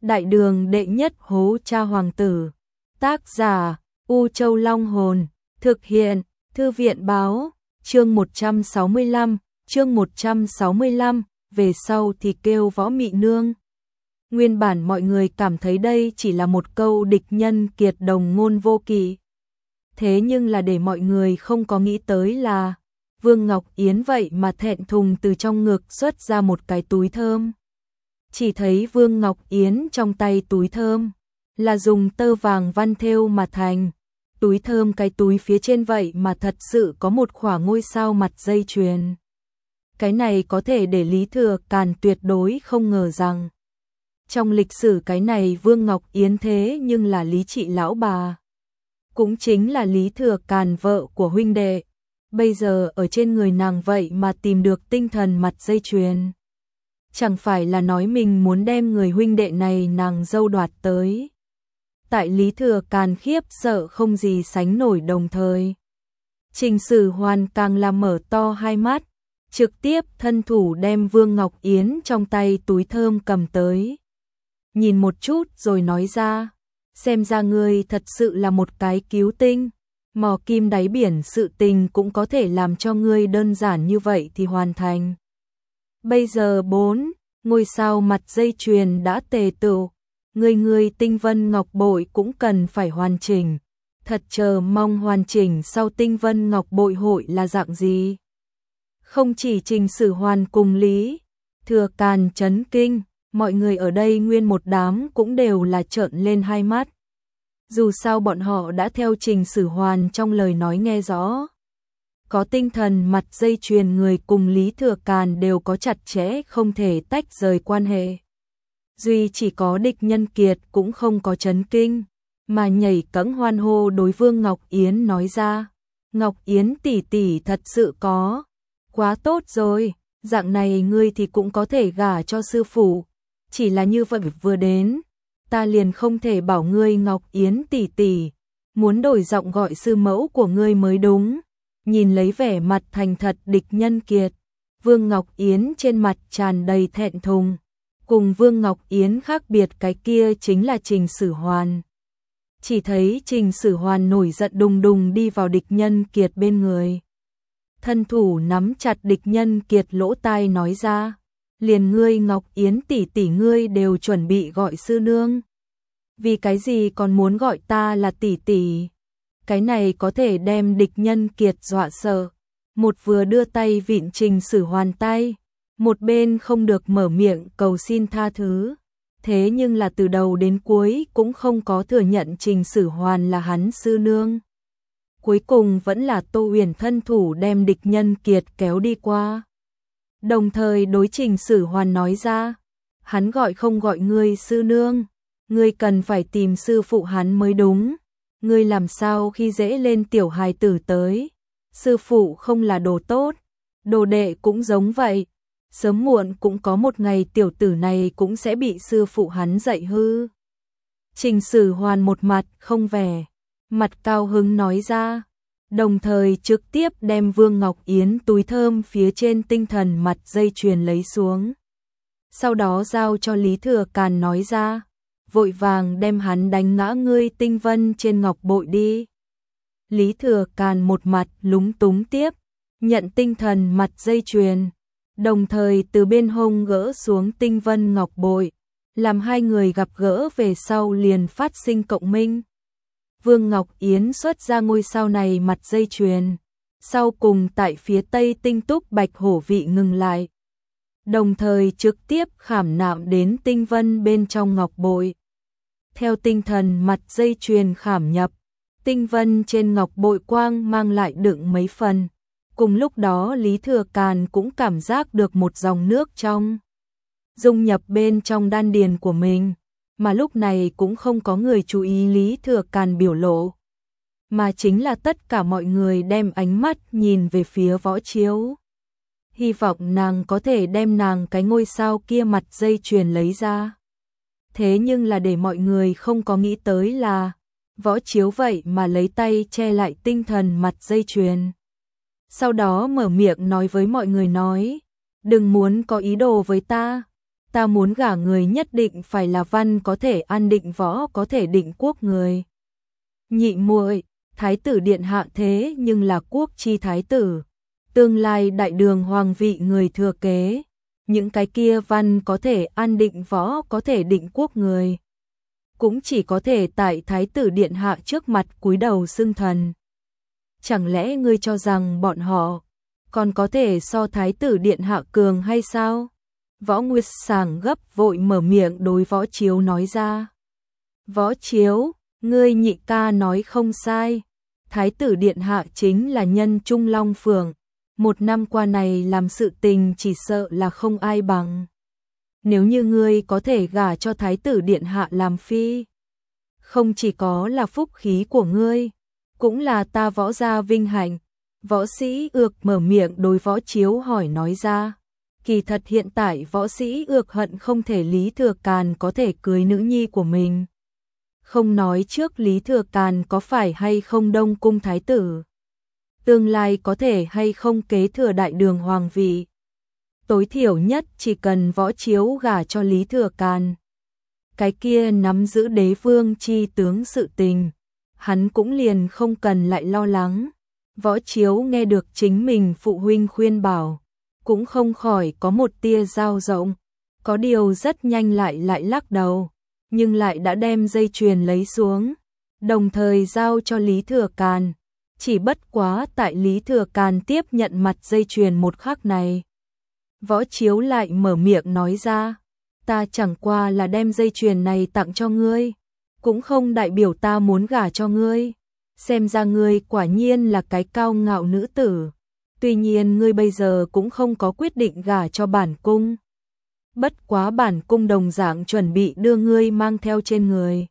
Đại đường đệ nhất hố cha hoàng tử. Tác giả U Châu Long Hồn. Thực hiện Thư viện Báo. Chương 165. Về sau thì kêu Võ Mị Nương. Nguyên bản mọi người cảm thấy đây chỉ là một câu địch nhân kiệt đồng ngôn vô kỵ. Thế nhưng là để mọi người không có nghĩ tới là Vương Ngọc Yến vậy mà thẹn thùng từ trong ngực xuất ra một cái túi thơm. Chỉ thấy Vương Ngọc Yến trong tay túi thơm là dùng tơ vàng văn thêu mà thành. Túi thơm cái túi phía trên vậy mà thật sự có một khỏa ngôi sao mặt dây chuyền. Cái này có thể để Lý Thừa Càn tuyệt đối không ngờ rằng trong lịch sử cái này Vương Ngọc Yến thế nhưng là Lý Trị lão bà. Cũng chính là Lý Thừa Càn vợ của huynh đệ. Bây giờ ở trên người nàng vậy mà tìm được tinh thần mặt dây chuyền. Chẳng phải là nói mình muốn đem người huynh đệ này nàng dâu đoạt tới. Tại Lý Thừa Càn khiếp sợ không gì sánh nổi đồng thời. Trình Sử Hoàn càng là mở to hai mắt, trực tiếp thân thủ đem Vương Ngọc Yến trong tay túi thơm cầm tới. Nhìn một chút rồi nói ra, xem ra ngươi thật sự là một cái cứu tinh, mò kim đáy biển sự tình cũng có thể làm cho ngươi đơn giản như vậy thì hoàn thành. Bây giờ 4 ngôi sao mặt dây chuyền đã tề tựu, ngươi tinh vân ngọc bội cũng cần phải hoàn chỉnh, thật chờ mong hoàn chỉnh sau tinh vân ngọc bội hội là dạng gì. Không chỉ Trình Sử Hoàn cùng Lý Thừa Càn chấn kinh, mọi người ở đây nguyên một đám cũng đều là trợn lên hai mắt. Dù sao bọn họ đã theo Trình Sử Hoàn trong lời nói nghe rõ. Có tinh thần mặt dây chuyền người cùng Lý Thừa Càn đều có chặt chẽ không thể tách rời quan hệ. Duy chỉ có địch nhân kiệt cũng không có chấn kinh, mà nhảy cẫng hoan hô đối Vương Ngọc Yến nói ra. Ngọc Yến tỷ tỷ thật sự có. Quá tốt rồi, dạng này ngươi thì cũng có thể gả cho sư phụ. Chỉ là như vậy vừa đến, ta liền không thể bảo ngươi Ngọc Yến tỷ tỷ, muốn đổi giọng gọi sư mẫu của ngươi mới đúng. Nhìn lấy vẻ mặt thành thật địch nhân kiệt, Vương Ngọc Yến trên mặt tràn đầy thẹn thùng. Cùng Vương Ngọc Yến khác biệt cái kia chính là Trình Sử Hoàn. Chỉ thấy Trình Sử Hoàn nổi giận đùng đùng đi vào địch nhân kiệt bên người. Thân thủ nắm chặt địch nhân kiệt lỗ tai nói ra, liền ngươi Ngọc Yến tỷ tỷ ngươi đều chuẩn bị gọi sư nương. Vì cái gì còn muốn gọi ta là tỷ tỷ? Cái này có thể đem địch nhân kiệt dọa sợ. Một vừa đưa tay vịn Trình Sử Hoàn tay, một bên không được mở miệng cầu xin tha thứ. Thế nhưng là từ đầu đến cuối cũng không có thừa nhận Trình Sử Hoàn là hắn sư nương. Cuối cùng vẫn là Tô Huyền thân thủ đem địch nhân kiệt kéo đi qua. Đồng thời đối Trình Sử Hoàn nói ra, hắn gọi không gọi ngươi sư nương, ngươi cần phải tìm sư phụ hắn mới đúng. Ngươi làm sao khi dễ lên tiểu hài tử tới, sư phụ không là đồ tốt, đồ đệ cũng giống vậy, sớm muộn cũng có một ngày tiểu tử này cũng sẽ bị sư phụ hắn dạy hư. Trình Sử Hoàn một mặt không vẻ, mặt cao hứng nói ra, đồng thời trực tiếp đem Vương Ngọc Yến túi thơm phía trên tinh thần mặt dây chuyền lấy xuống. Sau đó giao cho Lý Thừa Càn nói ra, vội vàng đem hắn đánh ngã ngươi tinh vân trên ngọc bội đi. Lý Thừa Càn một mặt lúng túng tiếp, nhận tinh thần mặt dây chuyền, đồng thời từ bên hông gỡ xuống tinh vân ngọc bội, làm hai người gặp gỡ về sau liền phát sinh cộng minh. Vương Ngọc Yến xuất ra ngôi sao này mặt dây chuyền, sau cùng tại phía tây tinh túc bạch hổ vị ngừng lại, đồng thời trực tiếp khảm nạm đến tinh vân bên trong ngọc bội. Theo tinh thần mặt dây chuyền khảm nhập, tinh vân trên ngọc bội quang mang lại đựng mấy phần. Cùng lúc đó Lý Thừa Càn cũng cảm giác được một dòng nước trong dung nhập bên trong đan điền của mình, mà lúc này cũng không có người chú ý Lý Thừa Càn biểu lộ, mà chính là tất cả mọi người đem ánh mắt nhìn về phía Võ Chiếu. Hy vọng nàng có thể đem nàng cái ngôi sao kia mặt dây chuyền lấy ra. Thế nhưng là để mọi người không có nghĩ tới là Võ Chiếu vậy mà lấy tay che lại tinh thần mặt dây chuyền. Sau đó mở miệng nói với mọi người nói, đừng muốn có ý đồ với ta. ta muốn gả người nhất định phải là văn có thể an định võ có thể định quốc người. Nhị muội, thái tử điện hạ thế nhưng là quốc chi thái tử, tương lai đại đường hoàng vị người thừa kế, những cái kia văn có thể an định võ có thể định quốc người, cũng chỉ có thể tại thái tử điện hạ trước mặt cúi đầu xưng thần. Chẳng lẽ ngươi cho rằng bọn họ còn có thể so thái tử điện hạ cường hay sao? Võ Nguyệt Sảng gấp vội mở miệng đối Võ Chiếu nói ra. Võ Chiếu, ngươi nhị ca nói không sai. Thái tử điện hạ chính là nhân Trung Long Phượng. Một năm qua này làm sự tình chỉ sợ là không ai bằng. Nếu như ngươi có thể gả cho thái tử điện hạ làm phi, không chỉ có là phúc khí của ngươi, cũng là ta võ gia vinh hạnh. Võ Sĩ Ược mở miệng đối Võ Chiếu hỏi nói ra. Kỳ thật hiện tại Võ Sĩ Ược hận không thể Lý Thừa Càn có thể cưới nữ nhi của mình. Không nói trước Lý Thừa Càn có phải hay không Đông Cung thái tử, tương lai có thể hay không kế thừa đại đường hoàng vị. Tối thiểu nhất chỉ cần Võ Chiếu gả cho Lý Thừa Càn, cái kia nắm giữ đế vương chi tướng sự tình, hắn cũng liền không cần lại lo lắng. Võ Chiếu nghe được chính mình phụ huynh khuyên bảo, cũng không khỏi có một tia dao rộng, có điều rất nhanh lại lắc đầu, nhưng lại đã đem dây chuyền lấy xuống, đồng thời giao cho Lý Thừa Càn. Chỉ bất quá tại Lý Thừa Càn tiếp nhận mặt dây chuyền một khắc này, Võ Chiếu lại mở miệng nói ra, ta chẳng qua là đem dây chuyền này tặng cho ngươi, cũng không đại biểu ta muốn gả cho ngươi. Xem ra ngươi quả nhiên là cái cao ngạo nữ tử. Tuy nhiên ngươi bây giờ cũng không có quyết định gả cho bản cung. Bất quá bản cung đồng dạng chuẩn bị đưa ngươi mang theo trên người.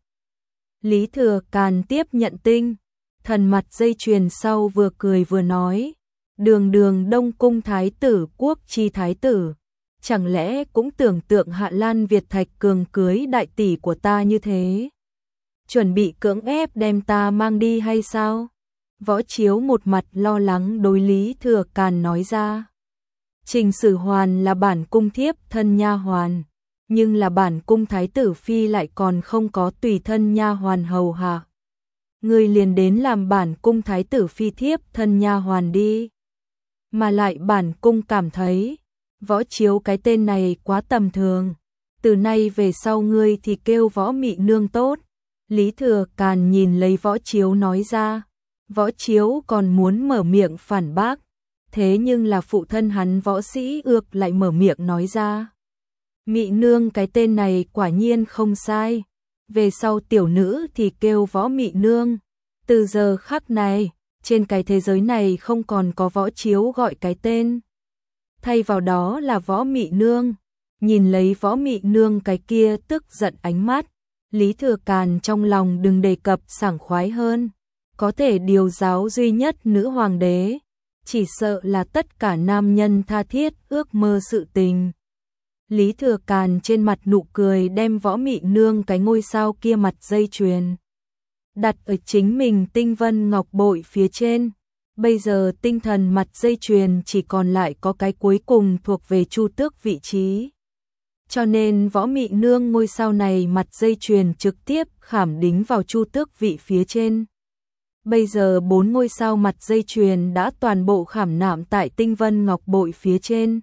Lý Thừa Càn tiếp nhận tinh thần mặt dây chuyền sau vừa cười vừa nói, đường đường Đông Cung thái tử quốc chi thái tử, chẳng lẽ cũng tưởng tượng Hạ Lan Việt Thạch Cường cưới đại tỷ của ta như thế? Chuẩn bị cưỡng ép đem ta mang đi hay sao? Võ Chiếu một mặt lo lắng đối Lý Thừa Càn nói ra. Trình Sử Hoàn là bản cung thiếp thân nha hoàn, nhưng là bản cung thái tử phi lại còn không có tùy thân nha hoàn hầu hạ. Ngươi liền đến làm bản cung thái tử phi thiếp thân nha hoàn đi. Mà lại bản cung cảm thấy, Võ Chiếu cái tên này quá tầm thường. Từ nay về sau ngươi thì kêu Võ Mị Nương tốt. Lý Thừa Càn nhìn lấy Võ Chiếu nói ra. Võ Chiếu còn muốn mở miệng phản bác, thế nhưng là phụ thân hắn Võ Sĩ Ược lại mở miệng nói ra. Mị Nương cái tên này quả nhiên không sai, về sau tiểu nữ thì kêu Võ Mị Nương. Từ giờ khắc này, trên cái thế giới này không còn có Võ Chiếu gọi cái tên, thay vào đó là Võ Mị Nương. Nhìn lấy Võ Mị Nương cái kia tức giận ánh mắt, Lý Thừa Càn trong lòng đừng đề cập sảng khoái hơn. Có thể điều giáo duy nhất nữ hoàng đế, chỉ sợ là tất cả nam nhân tha thiết ước mơ sự tình. Lý Thừa Càn trên mặt nụ cười đem Võ Mị Nương cái ngôi sao kia mặt dây chuyền đặt ở chính mình tinh vân ngọc bội phía trên. Bây giờ tinh thần mặt dây chuyền chỉ còn lại có cái cuối cùng thuộc về Chu Tước vị trí. Cho nên Võ Mị Nương ngôi sao này mặt dây chuyền trực tiếp khảm đính vào Chu Tước vị phía trên. Bây giờ 4 ngôi sao mặt dây chuyền đã toàn bộ khảm nạm tại tinh vân ngọc bội phía trên.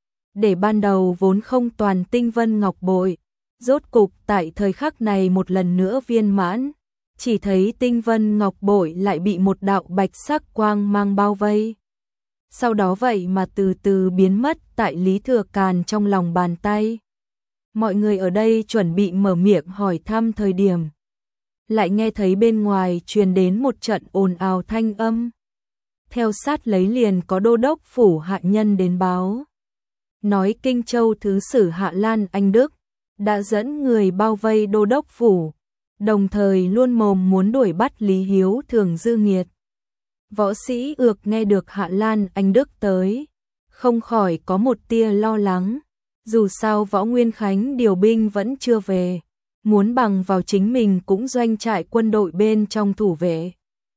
Để ban đầu vốn không toàn tinh vân ngọc bội, rốt cục tại thời khắc này một lần nữa viên mãn, chỉ thấy tinh vân ngọc bội lại bị một đạo bạch sắc quang mang bao vây. Sau đó vậy mà từ từ biến mất tại Lý Thừa Càn trong lòng bàn tay. Mọi người ở đây chuẩn bị mở miệng hỏi thăm thời điểm, lại nghe thấy bên ngoài truyền đến một trận ồn ào thanh âm. Theo sát lấy liền có đô đốc phủ hạ nhân đến báo, nói Kinh Châu thứ sử Hạ Lan Anh Đức đã dẫn người bao vây đô đốc phủ, đồng thời luôn mồm muốn đuổi bắt Lý Hiếu Thường dư nghiệt. Võ Sĩ Ược nghe được Hạ Lan Anh Đức tới, không khỏi có một tia lo lắng, dù sao Võ Nguyên Khánh điều binh vẫn chưa về, muốn bằng vào chính mình cũng doanh trại quân đội bên trong thủ vệ.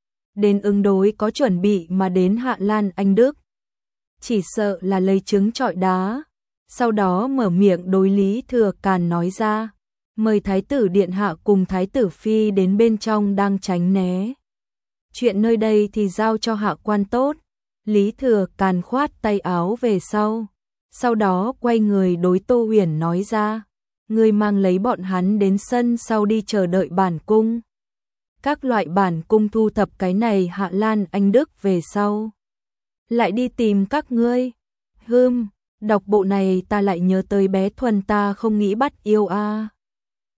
Đến ứng đối có chuẩn bị mà đến Hạ Lan Anh Đức, chỉ sợ là lấy trứng trọi đá. sau đó mở miệng đối Lý Thừa Càn nói ra, mời Thái tử Điện Hạ cùng Thái tử Phi đến bên trong đang tránh né. Chuyện nơi đây thì giao cho hạ quan tốt. Lý Thừa Càn khoát tay áo về sau đó quay người đối Tô Huyền nói ra, ngươi mang lấy bọn hắn đến sân sau đi chờ đợi bản cung. Các loại bản cung thu thập cái này Hạ Lan Anh Đức về sau. Lại đi tìm các ngươi. Đọc bộ này ta lại nhớ tới bé Thuần ta không nghĩ bắt yêu a.